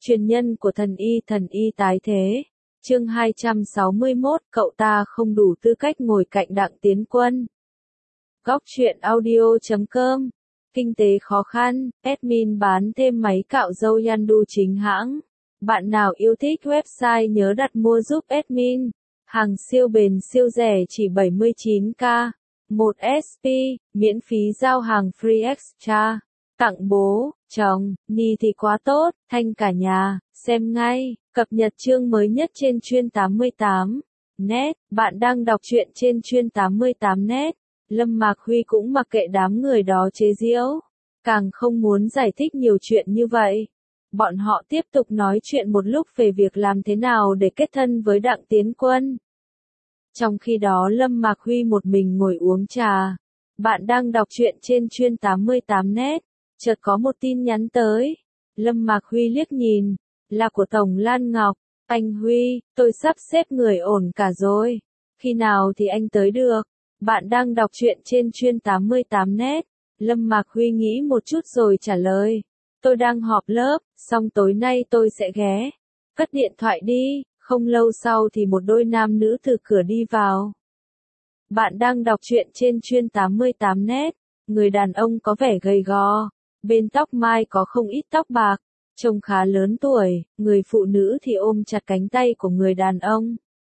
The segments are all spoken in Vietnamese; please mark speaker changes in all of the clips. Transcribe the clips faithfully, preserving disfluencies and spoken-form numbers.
Speaker 1: Truyền nhân của thần y thần y tái thế. Chương hai trăm sáu mươi mốt, cậu ta không đủ tư cách ngồi cạnh Đặng Tiến Quân. Góc truyện audio chấm com. Kinh tế khó khăn, admin bán thêm máy cạo râu Yandu chính hãng. Bạn nào yêu thích website nhớ đặt mua giúp admin. Hàng siêu bền siêu rẻ chỉ bảy mươi chín k. một ét pê, miễn phí giao hàng free extra. Tặng bố, chồng, ni thì quá tốt, thanh cả nhà, xem ngay, cập nhật chương mới nhất trên chuyên tám mươi tám net, bạn đang đọc truyện trên chuyên tám mươi tám net, Lâm Mạc Huy cũng mặc kệ đám người đó chế giễu, càng không muốn giải thích nhiều chuyện như vậy. Bọn họ tiếp tục nói chuyện một lúc về việc làm thế nào để kết thân với Đặng Tiến Quân. Trong khi đó Lâm Mạc Huy một mình ngồi uống trà. Bạn đang đọc truyện trên chuyên tám mươi tám net. Chợt có một tin nhắn tới. Lâm Mạc Huy liếc nhìn. Là của Tổng Lan Ngọc. Anh Huy, tôi sắp xếp người ổn cả rồi. Khi nào thì anh tới được? Bạn đang đọc truyện trên chuyên tám mươi tám net. Lâm Mạc Huy nghĩ một chút rồi trả lời. Tôi đang họp lớp, xong tối nay tôi sẽ ghé. Cất điện thoại đi. Không lâu sau thì một đôi nam nữ từ cửa đi vào. Bạn đang đọc truyện trên chuyên tám mươi tám net. Người đàn ông có vẻ gầy gò. Bên tóc mai có không ít tóc bạc. Trông khá lớn tuổi. Người phụ nữ thì ôm chặt cánh tay của người đàn ông.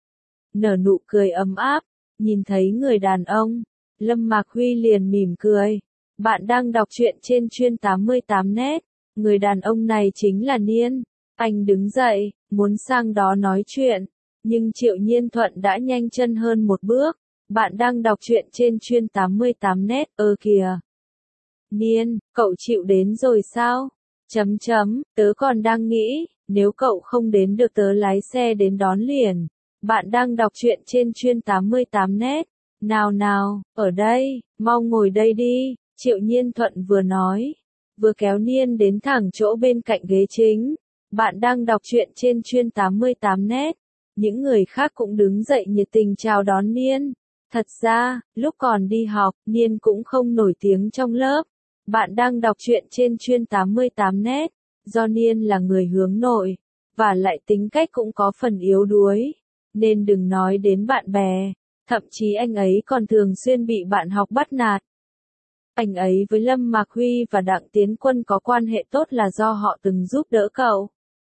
Speaker 1: Nở nụ cười ấm áp. Nhìn thấy người đàn ông. Lâm Mạc Huy liền mỉm cười. Bạn đang đọc truyện trên chuyên tám mươi tám net. Người đàn ông này chính là Niên. Anh đứng dậy, muốn sang đó nói chuyện, nhưng Triệu Nhiên Thuận đã nhanh chân hơn một bước. Bạn đang đọc truyện trên chuyên tám mươi tám net, ơ kìa. Niên, cậu chịu đến rồi sao? Chấm chấm, tớ còn đang nghĩ, nếu cậu không đến được tớ lái xe đến đón liền. Bạn đang đọc truyện trên chuyên tám mươi tám net. Nào nào, ở đây, mau ngồi đây đi, Triệu Nhiên Thuận vừa nói, vừa kéo Niên đến thẳng chỗ bên cạnh ghế chính. Bạn đang đọc truyện trên chuyên tám mươi tám net. Những người khác cũng đứng dậy nhiệt tình chào đón Niên. Thật ra, lúc còn đi học, Niên cũng không nổi tiếng trong lớp. Bạn đang đọc truyện trên chuyên tám mươi tám net. Do Niên là người hướng nội, và lại tính cách cũng có phần yếu đuối, nên đừng nói đến bạn bè. Thậm chí anh ấy còn thường xuyên bị bạn học bắt nạt. Anh ấy với Lâm Mạc Huy và Đặng Tiến Quân có quan hệ tốt là do họ từng giúp đỡ cậu.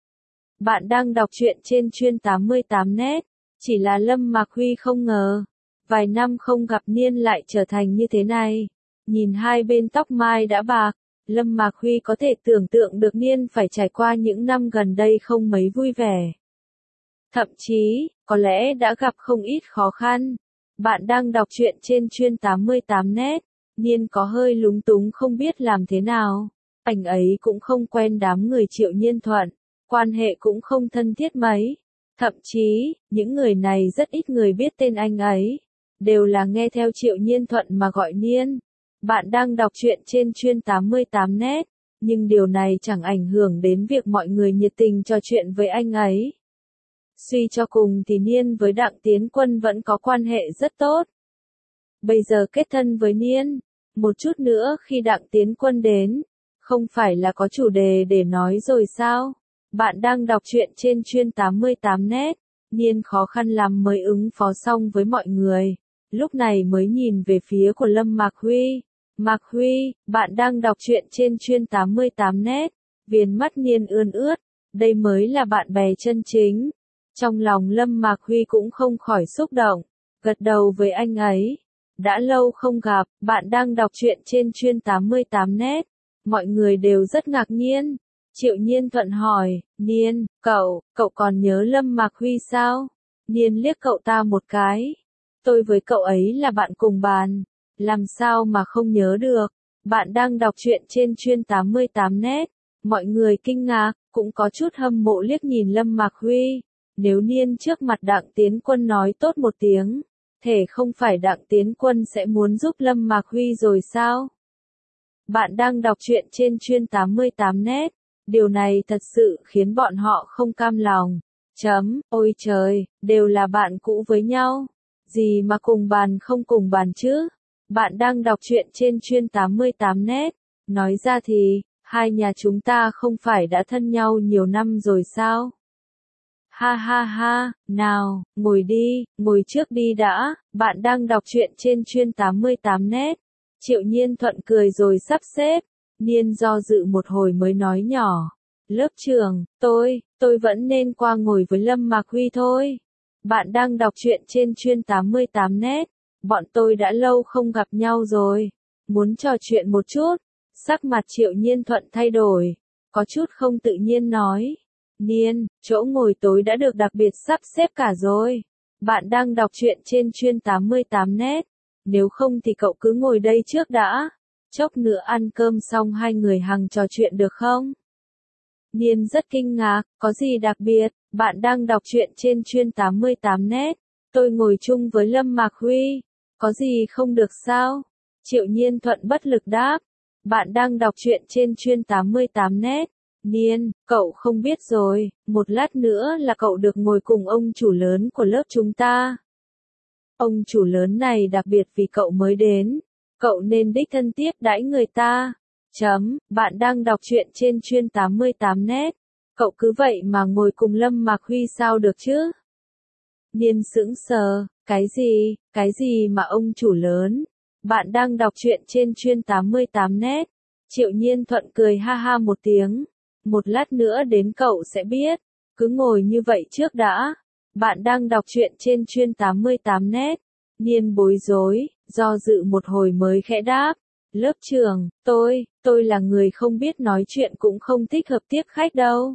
Speaker 1: Bạn đang đọc truyện trên chuyên tám mươi tám net. Chỉ là Lâm Mạc Huy không ngờ. Vài năm không gặp Niên lại trở thành như thế này. Nhìn hai bên tóc mai đã bạc. Lâm Mạc Huy có thể tưởng tượng được Niên phải trải qua những năm gần đây không mấy vui vẻ. Thậm chí, có lẽ đã gặp không ít khó khăn. Bạn đang đọc truyện trên chuyên tám mươi tám net. Niên có hơi lúng túng không biết làm thế nào. Anh ấy cũng không quen đám người Triệu Nhiên Thuận. Quan hệ cũng không thân thiết mấy. Thậm chí, những người này rất ít người biết tên anh ấy. Đều là nghe theo Triệu Nhiên Thuận mà gọi Niên. Bạn đang đọc truyện trên chuyên tám mươi tám net. Nhưng điều này chẳng ảnh hưởng đến việc mọi người nhiệt tình trò chuyện với anh ấy. Suy cho cùng thì Niên với Đặng Tiến Quân vẫn có quan hệ rất tốt. Bây giờ kết thân với Niên. Một chút nữa khi Đặng Tiến Quân đến. Không phải là có chủ đề để nói rồi sao? Bạn đang đọc truyện trên chuyên tám mươi tám net. Niên khó khăn lắm mới ứng phó xong với mọi người. Lúc này mới nhìn về phía của Lâm Mạc Huy. Mạc Huy, bạn đang đọc truyện trên chuyên tám mươi tám net. Viền mắt Niên ươn ướt. Đây mới là bạn bè chân chính. Trong lòng Lâm Mạc Huy cũng không khỏi xúc động. Gật đầu với anh ấy. Đã lâu không gặp, bạn đang đọc truyện trên chuyên tám mươi tám net. Mọi người đều rất ngạc nhiên. Triệu Nhiên Thuận hỏi, Niên, cậu, cậu còn nhớ Lâm Mạc Huy sao? Niên liếc cậu ta một cái. Tôi với cậu ấy là bạn cùng bàn. Làm sao mà không nhớ được? Bạn đang đọc truyện trên chuyên tám mươi tám net. Mọi người kinh ngạc, cũng có chút hâm mộ liếc nhìn Lâm Mạc Huy. Nếu Niên trước mặt Đặng Tiến Quân nói tốt một tiếng, thể không phải Đặng Tiến Quân sẽ muốn giúp Lâm Mạc Huy rồi sao? Bạn đang đọc truyện trên chuyên tám mươi tám net. Điều này thật sự khiến bọn họ không cam lòng. Chấm, ôi trời, đều là bạn cũ với nhau. Gì mà cùng bàn không cùng bàn chứ? Bạn đang đọc truyện trên chuyên tám mươi tám net. Nói ra thì, Hai nhà chúng ta không phải đã thân nhau nhiều năm rồi sao? Ha ha ha, nào, ngồi đi, ngồi trước đi đã, bạn đang đọc truyện trên chuyên tám mươi tám net. Triệu Nhiên Thuận cười rồi sắp xếp, Niên do dự một hồi mới nói nhỏ. Lớp trưởng, tôi, tôi vẫn nên qua ngồi với Lâm Mạc Huy thôi. Bạn đang đọc truyện trên chuyên tám mươi tám net, bọn tôi đã lâu không gặp nhau rồi, muốn trò chuyện một chút. Sắc mặt Triệu Nhiên Thuận thay đổi, có chút không tự nhiên nói. Niên, chỗ ngồi tối đã được đặc biệt sắp xếp cả rồi. Bạn đang đọc truyện trên chuyên tám mươi tám net, nếu không thì cậu cứ ngồi đây trước đã. Chốc nữa ăn cơm xong hai người hằng trò chuyện được không? Niên rất kinh ngạc, có gì đặc biệt, bạn đang đọc truyện trên chuyên tám mươi tám net, tôi ngồi chung với Lâm Mạc Huy, có gì không được sao? Triệu Nhiên Thuận bất lực đáp, bạn đang đọc truyện trên chuyên tám mươi tám net, Niên, cậu không biết rồi, một lát nữa là cậu được ngồi cùng ông chủ lớn của lớp chúng ta. Ông chủ lớn này đặc biệt vì cậu mới đến, cậu nên đích thân tiếp đãi người ta. Chấm, bạn đang đọc truyện trên chuyên tám mươi tám net, cậu cứ vậy mà ngồi cùng Lâm Mạc Huy sao được chứ? Niên sững sờ, cái gì, cái gì mà ông chủ lớn? Bạn đang đọc truyện trên chuyên tám mươi tám net. Triệu Nhiên Thuận cười ha ha một tiếng, một lát nữa đến cậu sẽ biết, cứ ngồi như vậy trước đã. Bạn đang đọc truyện trên chuyên tám mươi tám net. Niên bối rối, do dự một hồi mới khẽ đáp. Lớp trưởng, tôi, tôi là người không biết nói chuyện cũng không thích hợp tiếp khách đâu.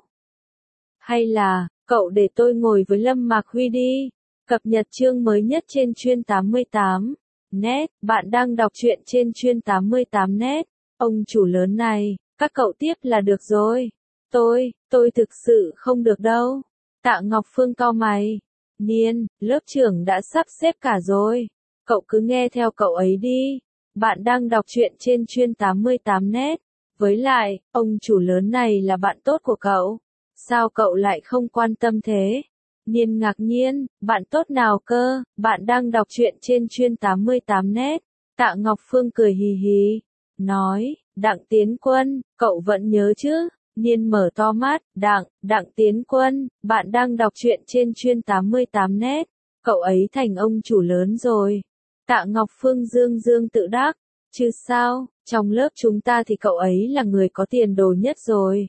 Speaker 1: Hay là, cậu để tôi ngồi với Lâm Mạc Huy đi. Cập nhật chương mới nhất trên chuyên tám mươi tám net, bạn đang đọc truyện trên chuyên tám mươi tám net. Ông chủ lớn này, các cậu tiếp là được rồi. Tôi, tôi thực sự không được đâu. Tạ Ngọc Phương cau mày. Niên, lớp trưởng đã sắp xếp cả rồi. Cậu cứ nghe theo cậu ấy đi. Bạn đang đọc truyện trên chuyên tám mươi tám net. Với lại, ông chủ lớn này là bạn tốt của cậu. Sao cậu lại không quan tâm thế? Niên ngạc nhiên, bạn tốt nào cơ? Bạn đang đọc truyện trên chuyên tám mươi tám net. Tạ Ngọc Phương cười hì hì. Nói, Đặng Tiến Quân, cậu vẫn nhớ chứ? Niên mở to mắt, Đặng, Đặng Tiến Quân, bạn đang đọc truyện trên chuyên tám mươi tám net. Cậu ấy thành ông chủ lớn rồi. Tạ Ngọc Phương dương dương tự đắc, chứ sao, trong lớp chúng ta thì cậu ấy là người có tiền đồ nhất rồi.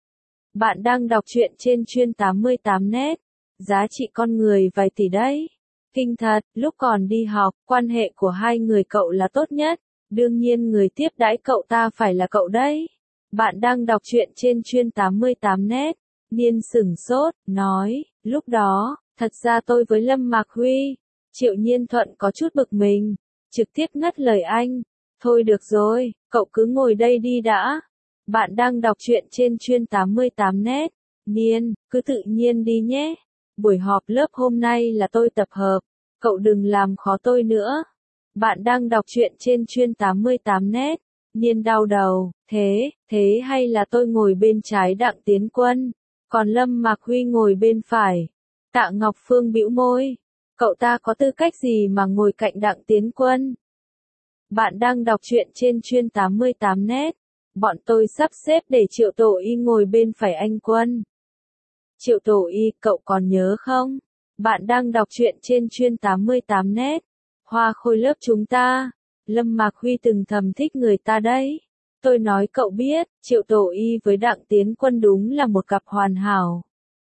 Speaker 1: Bạn đang đọc truyện trên chuyên tám mươi tám net, giá trị con người vài tỷ đấy. Kinh thật, lúc còn đi học, quan hệ của hai người cậu là tốt nhất, đương nhiên người tiếp đãi cậu ta phải là cậu đấy. Bạn đang đọc truyện trên chuyên tám mươi tám net, Niên sửng sốt, nói, lúc đó, thật ra tôi với Lâm Mạc Huy. Triệu Nhiên Thuận có chút bực mình, trực tiếp ngắt lời anh. Thôi được rồi, cậu cứ ngồi đây đi đã. Bạn đang đọc truyện trên chuyên tám mươi tám net. Niên, cứ tự nhiên đi nhé. Buổi họp lớp hôm nay là tôi tập hợp, cậu đừng làm khó tôi nữa. Bạn đang đọc truyện trên chuyên tám mươi tám net. Niên đau đầu, thế, thế hay là tôi ngồi bên trái Đặng Tiến Quân, còn Lâm Mạc Huy ngồi bên phải. Tạ Ngọc Phương bĩu môi. Cậu ta có tư cách gì mà ngồi cạnh Đặng Tiến Quân? Bạn đang đọc truyện trên chuyên tám mươi tám net. Bọn tôi sắp xếp để Triệu Tổ Y ngồi bên phải anh Quân. Triệu Tổ Y, cậu còn nhớ không? Bạn đang đọc truyện trên chuyên tám mươi tám net. Hoa khôi lớp chúng ta. Lâm Mạc Huy từng thầm thích người ta đấy. Tôi nói cậu biết, Triệu Tổ Y với Đặng Tiến Quân đúng là một cặp hoàn hảo.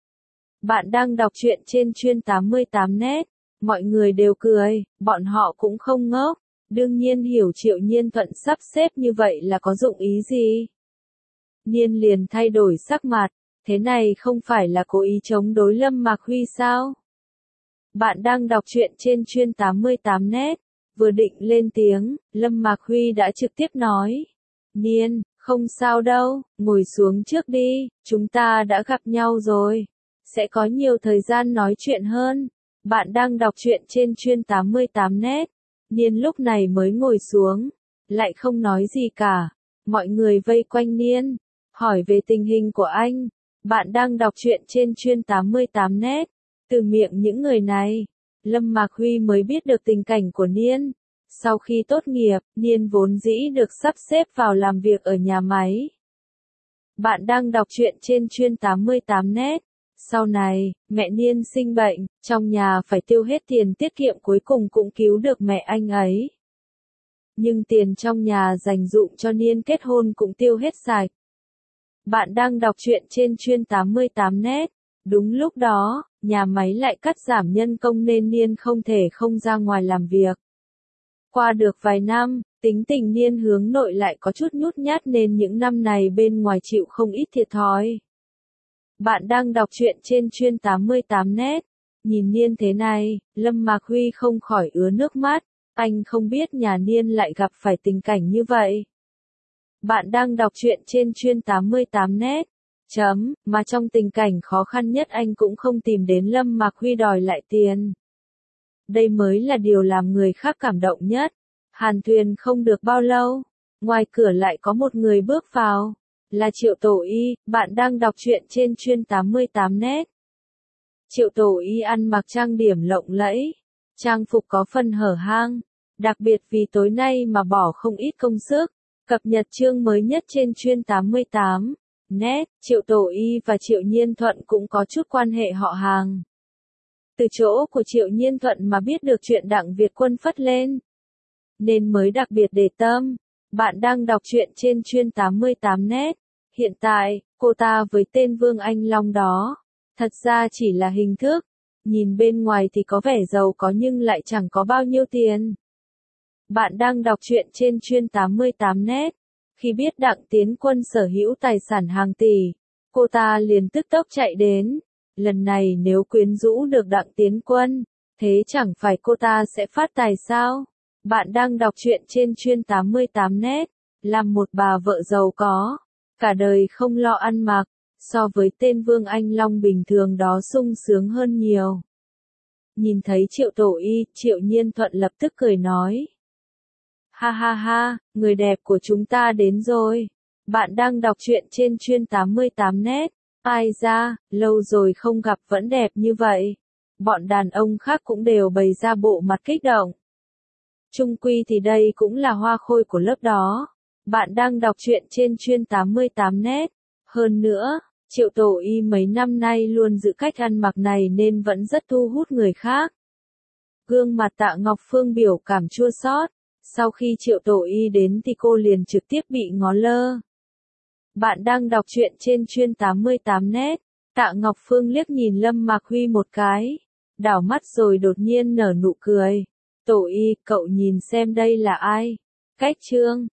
Speaker 1: Bạn đang đọc truyện trên chuyên tám mươi tám net. Mọi người đều cười, bọn họ cũng không ngốc. Đương nhiên hiểu Triệu Nhiên Thuận sắp xếp như vậy là có dụng ý gì. Niên liền thay đổi sắc mặt, thế này không phải là cố ý chống đối Lâm Mạc Huy sao? Bạn đang đọc truyện trên chuyên tám mươi tám net, vừa định lên tiếng, Lâm Mạc Huy đã trực tiếp nói. Niên, không sao đâu, ngồi xuống trước đi, chúng ta đã gặp nhau rồi. Sẽ có nhiều thời gian nói chuyện hơn. Bạn đang đọc truyện trên chuyên tám mươi tám net. Niên lúc này mới ngồi xuống, lại không nói gì cả. Mọi người vây quanh Niên, hỏi về tình hình của anh. Bạn đang đọc truyện trên chuyên tám mươi tám net. Từ miệng những người này, Lâm Mạc Huy mới biết được tình cảnh của Niên. Sau khi tốt nghiệp, Niên vốn dĩ được sắp xếp vào làm việc ở nhà máy. Bạn đang đọc truyện trên chuyên tám mươi tám net. Sau này, mẹ Niên sinh bệnh, trong nhà phải tiêu hết tiền tiết kiệm cuối cùng cũng cứu được mẹ anh ấy. Nhưng tiền trong nhà dành dụm cho Niên kết hôn cũng tiêu hết sạch. Bạn đang đọc truyện trên chuyên tám mươi tám net. Đúng lúc đó, nhà máy lại cắt giảm nhân công nên Niên không thể không ra ngoài làm việc. Qua được vài năm, tính tình Niên hướng nội lại có chút nhút nhát nên những năm này bên ngoài chịu không ít thiệt thòi. Bạn đang đọc truyện trên chuyên tám mươi tám net. Nhìn Niên thế này, Lâm Mạc Huy không khỏi ứa nước mắt. Anh không biết nhà Niên lại gặp phải tình cảnh như vậy. Bạn đang đọc truyện trên chuyên tám mươi tám net. Chấm, mà trong tình cảnh khó khăn nhất anh cũng không tìm đến Lâm Mạc Huy đòi lại tiền. Đây mới là điều làm người khác cảm động nhất. Hàn thuyền không được bao lâu, ngoài cửa lại có một người bước vào. Là Triệu Tổ Y. Bạn đang đọc truyện trên chuyên tám mươi tám net. Triệu Tổ Y ăn mặc trang điểm lộng lẫy, trang phục có phần hở hang, đặc biệt vì tối nay mà bỏ không ít công sức. Cập nhật chương mới nhất trên chuyên tám mươi tám net. Triệu Tổ Y và Triệu Nhiên Thuận cũng có chút quan hệ họ hàng. Từ chỗ của Triệu Nhiên Thuận mà biết được chuyện Đặng Việt Quân phất lên, nên mới đặc biệt để tâm. Bạn đang đọc truyện trên chuyên tám mươi tám net. Hiện tại, cô ta với tên Vương Anh Long đó, thật ra chỉ là hình thức. Nhìn bên ngoài thì có vẻ giàu có nhưng lại chẳng có bao nhiêu tiền. Bạn đang đọc truyện trên chuyên tám mươi tám net. Khi biết Đặng Tiến Quân sở hữu tài sản hàng tỷ, cô ta liền tức tốc chạy đến. Lần này nếu quyến rũ được Đặng Tiến Quân, thế chẳng phải cô ta sẽ phát tài sao? Bạn đang đọc truyện trên chuyên tám mươi tám net. Làm một bà vợ giàu có, cả đời không lo ăn mặc, so với tên Vương Anh Long bình thường đó sung sướng hơn nhiều. Nhìn thấy Triệu Tổ Y, Triệu Nhiên Thuận lập tức cười nói. Ha ha ha, người đẹp của chúng ta đến rồi. Bạn đang đọc truyện trên chuyên tám mươi tám net. Ai ra, lâu rồi không gặp vẫn đẹp như vậy. Bọn đàn ông khác cũng đều bày ra bộ mặt kích động. Chung quy thì đây cũng là hoa khôi của lớp đó. Bạn đang đọc truyện trên chuyên tám mươi tám net. Hơn nữa, Triệu Tổ Y mấy năm nay luôn giữ cách ăn mặc này nên vẫn rất thu hút người khác. Gương mặt Tạ Ngọc Phương biểu cảm chua xót. Sau khi Triệu Tổ Y đến thì cô liền trực tiếp bị ngó lơ. Bạn đang đọc truyện trên chuyên tám mươi tám net. Tạ Ngọc Phương liếc nhìn Lâm Mạc Huy một cái, đảo mắt rồi đột nhiên nở nụ cười. Tổ Y, cậu nhìn xem đây là ai? Cách chương